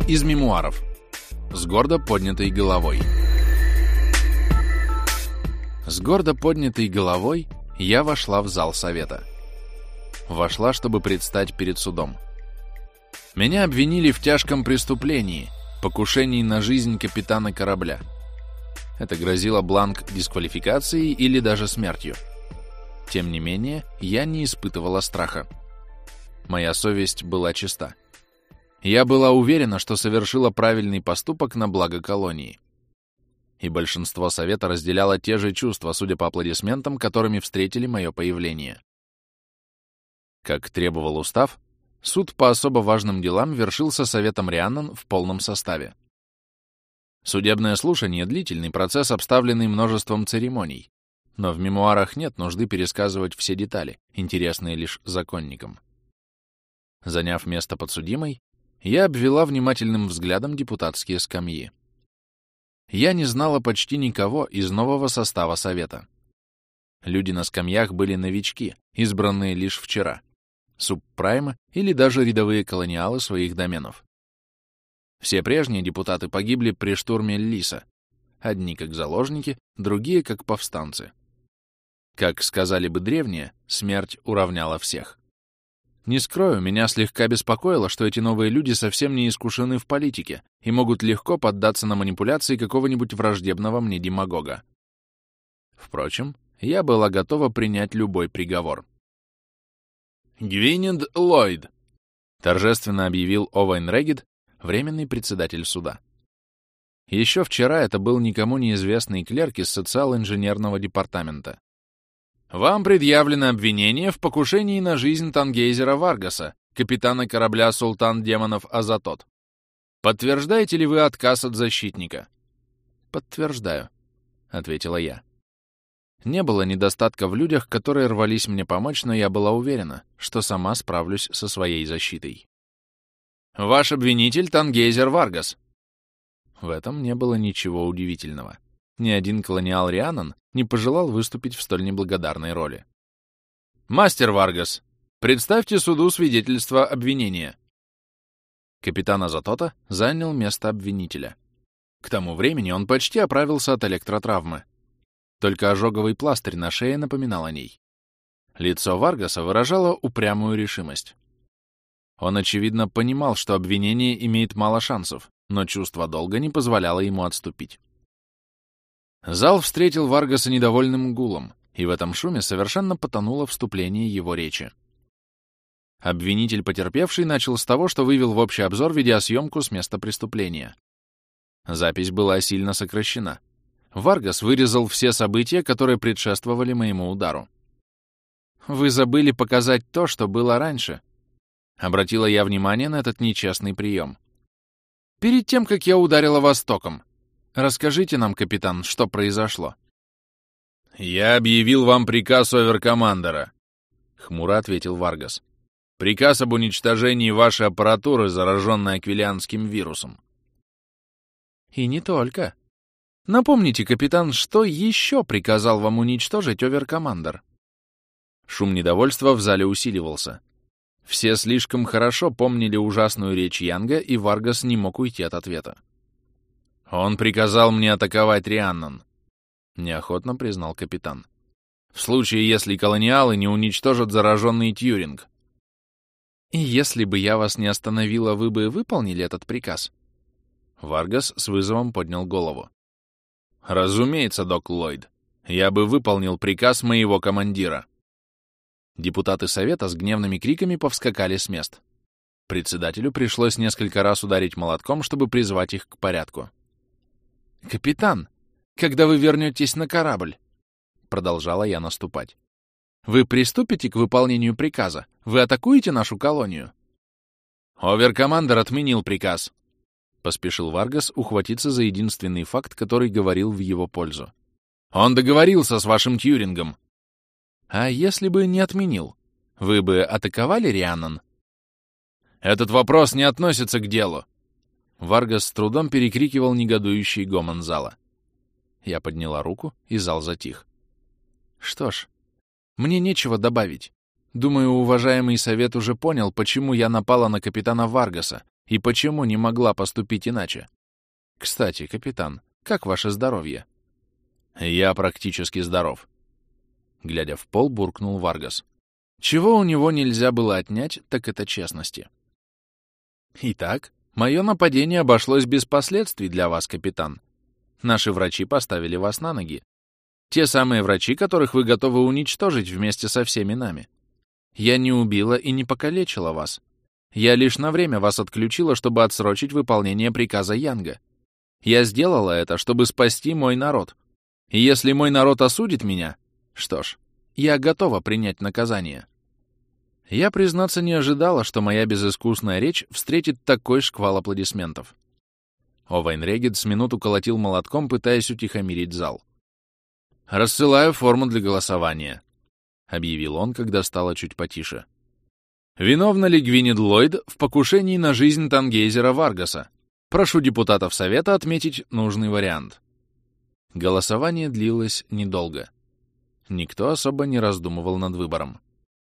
Из мемуаров. С гордо поднятой головой. С гордо поднятой головой я вошла в зал совета. Вошла, чтобы предстать перед судом. Меня обвинили в тяжком преступлении, покушении на жизнь капитана корабля. Это грозило бланк дисквалификацией или даже смертью. Тем не менее, я не испытывала страха. Моя совесть была чиста. Я была уверена, что совершила правильный поступок на благо колонии. И большинство совета разделяло те же чувства, судя по аплодисментам, которыми встретили мое появление. Как требовал устав, суд по особо важным делам вершился советом Рианнан в полном составе. Судебное слушание — длительный процесс, обставленный множеством церемоний, но в мемуарах нет нужды пересказывать все детали, интересные лишь законникам. Заняв место подсудимой, я обвела внимательным взглядом депутатские скамьи. Я не знала почти никого из нового состава совета. Люди на скамьях были новички, избранные лишь вчера, субпраймы или даже рядовые колониалы своих доменов. Все прежние депутаты погибли при штурме Лиса, одни как заложники, другие как повстанцы. Как сказали бы древние, смерть уравняла всех. Не скрою, меня слегка беспокоило, что эти новые люди совсем не искушены в политике и могут легко поддаться на манипуляции какого-нибудь враждебного мне демагога. Впрочем, я была готова принять любой приговор. «Гвинет Ллойд!» — торжественно объявил Овейн Регид, временный председатель суда. Еще вчера это был никому неизвестный клерк из социал-инженерного департамента. Вам предъявлено обвинение в покушении на жизнь Тангейзера Варгаса, капитана корабля «Султан Демонов Азатот». Подтверждаете ли вы отказ от защитника? Подтверждаю, — ответила я. Не было недостатка в людях, которые рвались мне помочь, но я была уверена, что сама справлюсь со своей защитой. Ваш обвинитель Тангейзер Варгас. В этом не было ничего удивительного. Ни один колониал Рианнан не пожелал выступить в столь неблагодарной роли. «Мастер Варгас, представьте суду свидетельство обвинения». Капитан Азатота занял место обвинителя. К тому времени он почти оправился от электротравмы. Только ожоговый пластырь на шее напоминал о ней. Лицо Варгаса выражало упрямую решимость. Он, очевидно, понимал, что обвинение имеет мало шансов, но чувство долга не позволяло ему отступить. Зал встретил Варгаса недовольным гулом, и в этом шуме совершенно потонуло вступление его речи. Обвинитель потерпевший начал с того, что вывел в общий обзор видеосъемку с места преступления. Запись была сильно сокращена. Варгас вырезал все события, которые предшествовали моему удару. «Вы забыли показать то, что было раньше», — обратила я внимание на этот нечестный прием. «Перед тем, как я ударила вас током. Расскажите нам, капитан, что произошло». «Я объявил вам приказ оверкомандера», — хмуро ответил Варгас. «Приказ об уничтожении вашей аппаратуры, зараженной аквилианским вирусом». «И не только. Напомните, капитан, что еще приказал вам уничтожить оверкомандер?» Шум недовольства в зале усиливался. Все слишком хорошо помнили ужасную речь Янга, и Варгас не мог уйти от ответа. «Он приказал мне атаковать Рианнан», — неохотно признал капитан. «В случае, если колониалы не уничтожат зараженный Тьюринг». «И если бы я вас не остановила, вы бы выполнили этот приказ?» Варгас с вызовом поднял голову. «Разумеется, док Ллойд. Я бы выполнил приказ моего командира». Депутаты совета с гневными криками повскакали с мест. Председателю пришлось несколько раз ударить молотком, чтобы призвать их к порядку. «Капитан, когда вы вернетесь на корабль?» Продолжала я наступать. «Вы приступите к выполнению приказа? Вы атакуете нашу колонию?» «Оверкомандер отменил приказ», — поспешил Варгас ухватиться за единственный факт, который говорил в его пользу. «Он договорился с вашим Тьюрингом». «А если бы не отменил, вы бы атаковали Рианнан?» «Этот вопрос не относится к делу». Варгас с трудом перекрикивал негодующий гомон зала. Я подняла руку, и зал затих. Что ж, мне нечего добавить. Думаю, уважаемый совет уже понял, почему я напала на капитана Варгаса, И почему не могла поступить иначе? Кстати, капитан, как ваше здоровье? Я практически здоров. Глядя в пол, буркнул Варгас. Чего у него нельзя было отнять, так это честности. Итак, мое нападение обошлось без последствий для вас, капитан. Наши врачи поставили вас на ноги. Те самые врачи, которых вы готовы уничтожить вместе со всеми нами. Я не убила и не покалечила вас. Я лишь на время вас отключила, чтобы отсрочить выполнение приказа Янга. Я сделала это, чтобы спасти мой народ. И если мой народ осудит меня, что ж, я готова принять наказание. Я, признаться, не ожидала, что моя безыскусная речь встретит такой шквал аплодисментов. Овейн Регид с минуту колотил молотком, пытаясь утихомирить зал. «Рассылаю форму для голосования», — объявил он, когда стало чуть потише. «Виновна ли Гвинет Ллойд в покушении на жизнь Тангейзера Варгаса? Прошу депутатов Совета отметить нужный вариант». Голосование длилось недолго. Никто особо не раздумывал над выбором.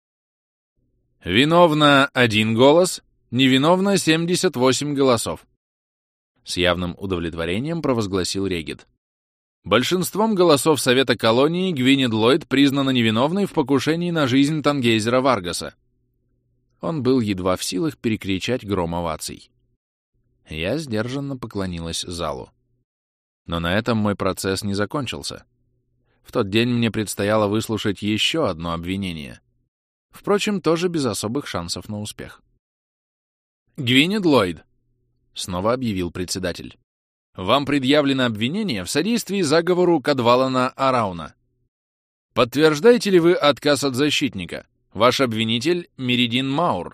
«Виновна 1 голос, невиновна 78 голосов», — с явным удовлетворением провозгласил Регид. «Большинством голосов Совета колонии Гвинет Ллойд признана невиновной в покушении на жизнь Тангейзера Варгаса». Он был едва в силах перекричать гром оваций. Я сдержанно поклонилась залу. Но на этом мой процесс не закончился. В тот день мне предстояло выслушать еще одно обвинение. Впрочем, тоже без особых шансов на успех. «Гвинет Ллойд», — снова объявил председатель, — «вам предъявлено обвинение в содействии заговору Кадвалана Арауна. Подтверждаете ли вы отказ от защитника? Ваш обвинитель — Меридин Маур».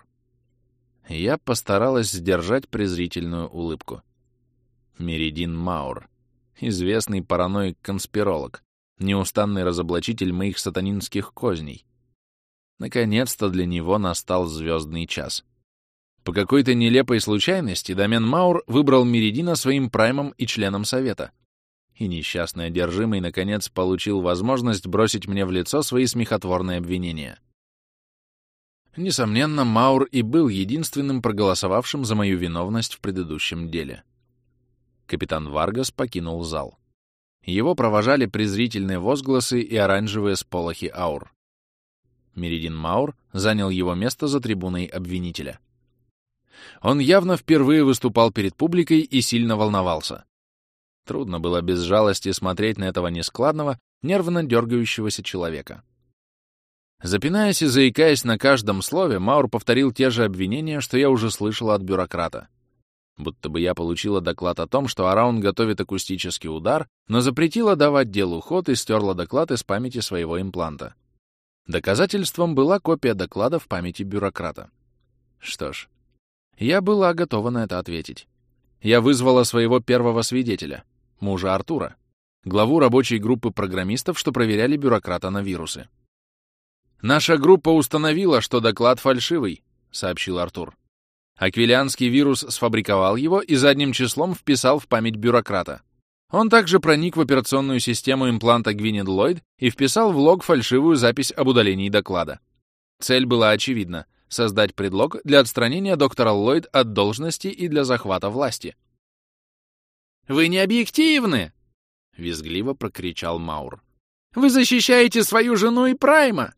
Я постаралась сдержать презрительную улыбку. Меридин Маур. Известный параноик-конспиролог, неустанный разоблачитель моих сатанинских козней. Наконец-то для него настал звездный час. По какой-то нелепой случайности Домен Маур выбрал Меридина своим праймом и членом Совета. И несчастный одержимый, наконец, получил возможность бросить мне в лицо свои смехотворные обвинения. Несомненно, Маур и был единственным проголосовавшим за мою виновность в предыдущем деле. Капитан Варгас покинул зал. Его провожали презрительные возгласы и оранжевые сполохи аур. Меридин Маур занял его место за трибуной обвинителя. Он явно впервые выступал перед публикой и сильно волновался. Трудно было без жалости смотреть на этого нескладного, нервно дергающегося человека. Запинаясь и заикаясь на каждом слове, Маур повторил те же обвинения, что я уже слышала от бюрократа. Будто бы я получила доклад о том, что Араун готовит акустический удар, но запретила давать делу ход и стерла доклад из памяти своего импланта. Доказательством была копия доклада в памяти бюрократа. Что ж, я была готова на это ответить. Я вызвала своего первого свидетеля, мужа Артура, главу рабочей группы программистов, что проверяли бюрократа на вирусы. «Наша группа установила, что доклад фальшивый», — сообщил Артур. Аквилианский вирус сфабриковал его и задним числом вписал в память бюрократа. Он также проник в операционную систему импланта Гвинет Ллойд и вписал в лог фальшивую запись об удалении доклада. Цель была очевидна — создать предлог для отстранения доктора Ллойд от должности и для захвата власти. «Вы не объективны!» — визгливо прокричал Маур. «Вы защищаете свою жену и Прайма!»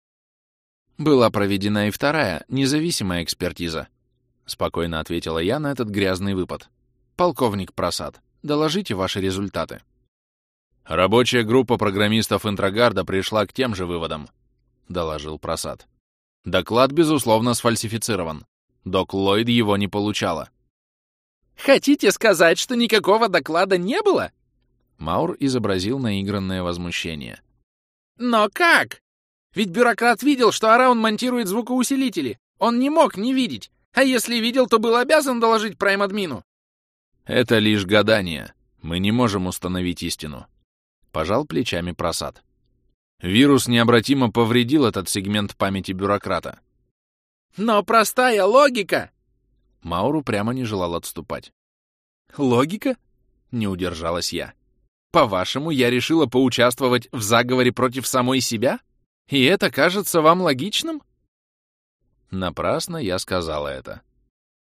Была проведена и вторая, независимая экспертиза. Спокойно ответила я на этот грязный выпад. «Полковник Прасад, доложите ваши результаты». «Рабочая группа программистов Интрогарда пришла к тем же выводам», — доложил Прасад. «Доклад, безусловно, сфальсифицирован. Док Ллойд его не получала». «Хотите сказать, что никакого доклада не было?» Маур изобразил наигранное возмущение. «Но как? Ведь бюрократ видел, что Араун монтирует звукоусилители. Он не мог не видеть. А если видел, то был обязан доложить прайм-админу». «Это лишь гадание. Мы не можем установить истину», — пожал плечами Прасад. «Вирус необратимо повредил этот сегмент памяти бюрократа». «Но простая логика!» Мауру прямо не желал отступать. «Логика?» — не удержалась я. «По-вашему, я решила поучаствовать в заговоре против самой себя? И это кажется вам логичным?» Напрасно я сказала это.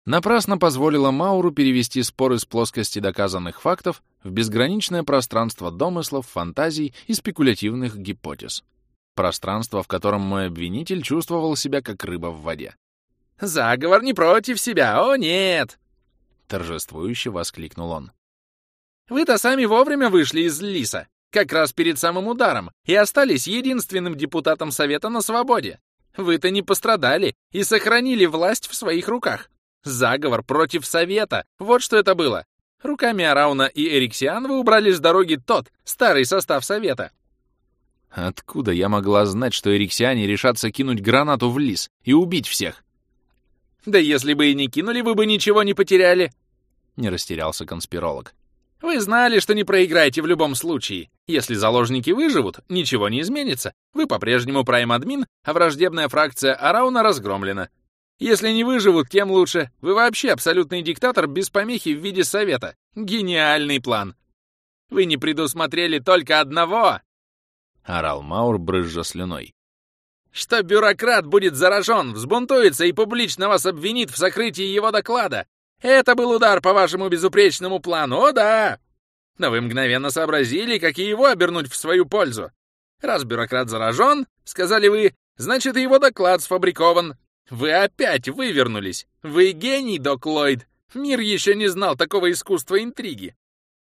напрасно позволила Мауру перевести спор из плоскости доказанных фактов в безграничное пространство домыслов, фантазий и спекулятивных гипотез. Пространство, в котором мой обвинитель чувствовал себя как рыба в воде. «Заговор не против себя, о нет!» — торжествующе воскликнул он. «Вы-то сами вовремя вышли из Лиса, как раз перед самым ударом, и остались единственным депутатом Совета на свободе. Вы-то не пострадали и сохранили власть в своих руках. Заговор против Совета, вот что это было. Руками Арауна и Эриксиан вы убрали с дороги тот, старый состав Совета». Откуда я могла знать, что эриксиане решатся кинуть гранату в лис и убить всех? «Да если бы и не кинули, вы бы ничего не потеряли», — не растерялся конспиролог. «Вы знали, что не проиграете в любом случае. Если заложники выживут, ничего не изменится. Вы по-прежнему прайм-админ, а враждебная фракция Арауна разгромлена. Если не выживут, тем лучше. Вы вообще абсолютный диктатор без помехи в виде Совета. Гениальный план. Вы не предусмотрели только одного!» — орал Маур, брызжа слюной. «Что бюрократ будет заражен, взбунтуется и публично вас обвинит в сокрытии его доклада. Это был удар по вашему безупречному плану, о да! Но вы мгновенно сообразили, как и его обернуть в свою пользу. Раз бюрократ заражен, сказали вы, значит, и его доклад сфабрикован. Вы опять вывернулись. Вы гений, док Ллойд. Мир еще не знал такого искусства интриги».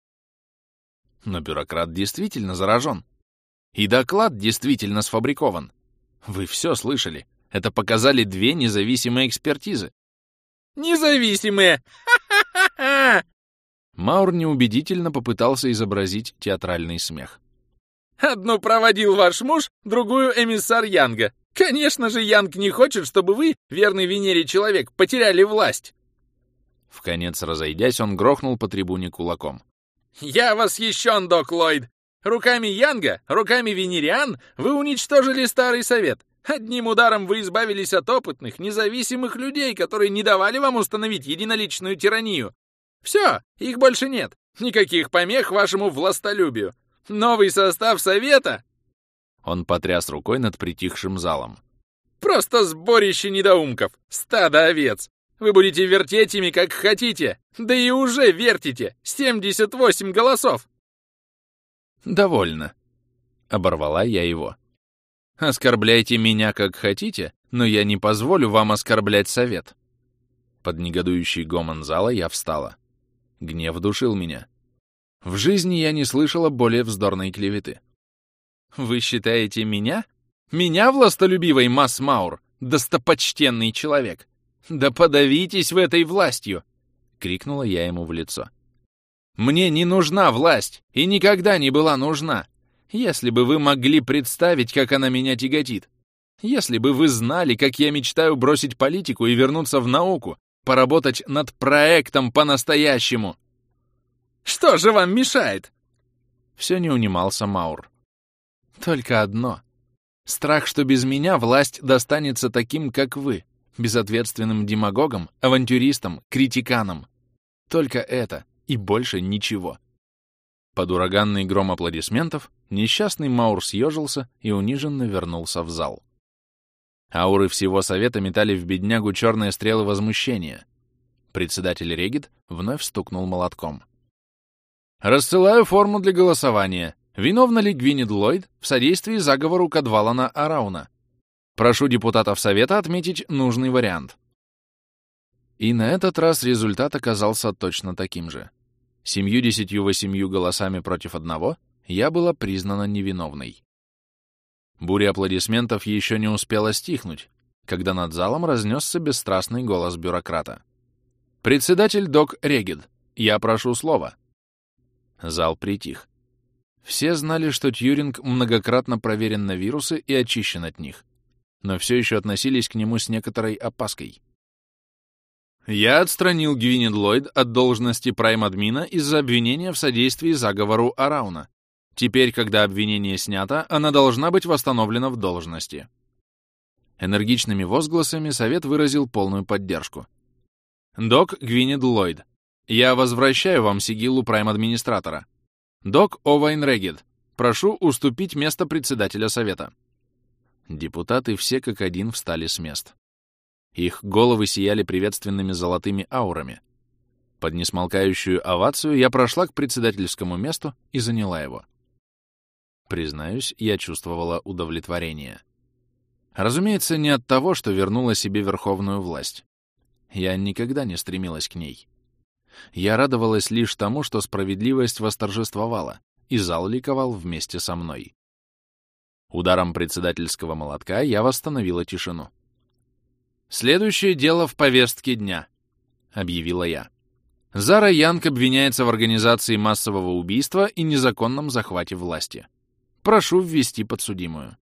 Но бюрократ действительно заражен. И доклад действительно сфабрикован. Вы все слышали. Это показали две независимые экспертизы. «Независимые! Ха-ха-ха-ха!» Маур неубедительно попытался изобразить театральный смех. «Одну проводил ваш муж, другую эмиссар Янга. Конечно же, Янг не хочет, чтобы вы, верный Венере человек, потеряли власть!» Вконец разойдясь, он грохнул по трибуне кулаком. «Я восхищен, док Ллойд! Руками Янга, руками Венериан вы уничтожили Старый Совет. Одним ударом вы избавились от опытных, независимых людей, которые не давали вам установить единоличную тиранию. Все, их больше нет. Никаких помех вашему властолюбию. Новый состав Совета...» Он потряс рукой над притихшим залом. «Просто сборище недоумков, стадо овец. Вы будете вертеть ими, как хотите. Да и уже вертите. 78 голосов!» «Довольно», — оборвала я его. «Оскорбляйте меня, как хотите, но я не позволю вам оскорблять Совет». Под негодующий гомон зала я встала. Гнев душил меня. В жизни я не слышала более вздорной клеветы. «Вы считаете меня? Меня, властолюбивый Масс Маур, достопочтенный человек? Да подавитесь вы этой властью!» — крикнула я ему в лицо. «Мне не нужна власть и никогда не была нужна. Если бы вы могли представить, как она меня тяготит. Если бы вы знали, как я мечтаю бросить политику и вернуться в науку, поработать над проектом по-настоящему». «Что же вам мешает?» Все не унимался Маур. «Только одно. Страх, что без меня власть достанется таким, как вы, безответственным демагогам, авантюристам, критиканам. Только это и больше ничего». Под ураганный гром аплодисментов несчастный Маур съежился и униженно вернулся в зал. Ауры всего Совета метали в беднягу черные стрелы возмущения. Председатель Регид вновь стукнул молотком. «Рассылаю форму для голосования. Виновна ли Гвинет Ллойд в содействии заговору Кадвалана Арауна? Прошу депутатов Совета отметить нужный вариант». И на этот раз результат оказался точно таким же. 78 голосами против одного я была признана невиновной. Буря аплодисментов еще не успела стихнуть, когда над залом разнесся бесстрастный голос бюрократа. «Председатель док Регид, я прошу слова». Зал притих. Все знали, что Тьюринг многократно проверен на вирусы и очищен от них, но все еще относились к нему с некоторой опаской. «Я отстранил Гвинет Ллойд от должности прайм-админа из-за обвинения в содействии заговору Арауна. Теперь, когда обвинение снято, она должна быть восстановлена в должности». Энергичными возгласами Совет выразил полную поддержку. «Док Гвинет Ллойд, я возвращаю вам сигиллу прайм-администратора. Док Овайн Регид, прошу уступить место председателя Совета». Депутаты все как один встали с мест. Их головы сияли приветственными золотыми аурами. Под несмолкающую овацию я прошла к председательскому месту и заняла его. Признаюсь, я чувствовала удовлетворение. Разумеется, не от того, что вернула себе верховную власть. Я никогда не стремилась к ней. Я радовалась лишь тому, что справедливость восторжествовала, и зал ликовал вместе со мной. Ударом председательского молотка я восстановила тишину. «Следующее дело в повестке дня», — объявила я. Зара Янг обвиняется в организации массового убийства и незаконном захвате власти. Прошу ввести подсудимую.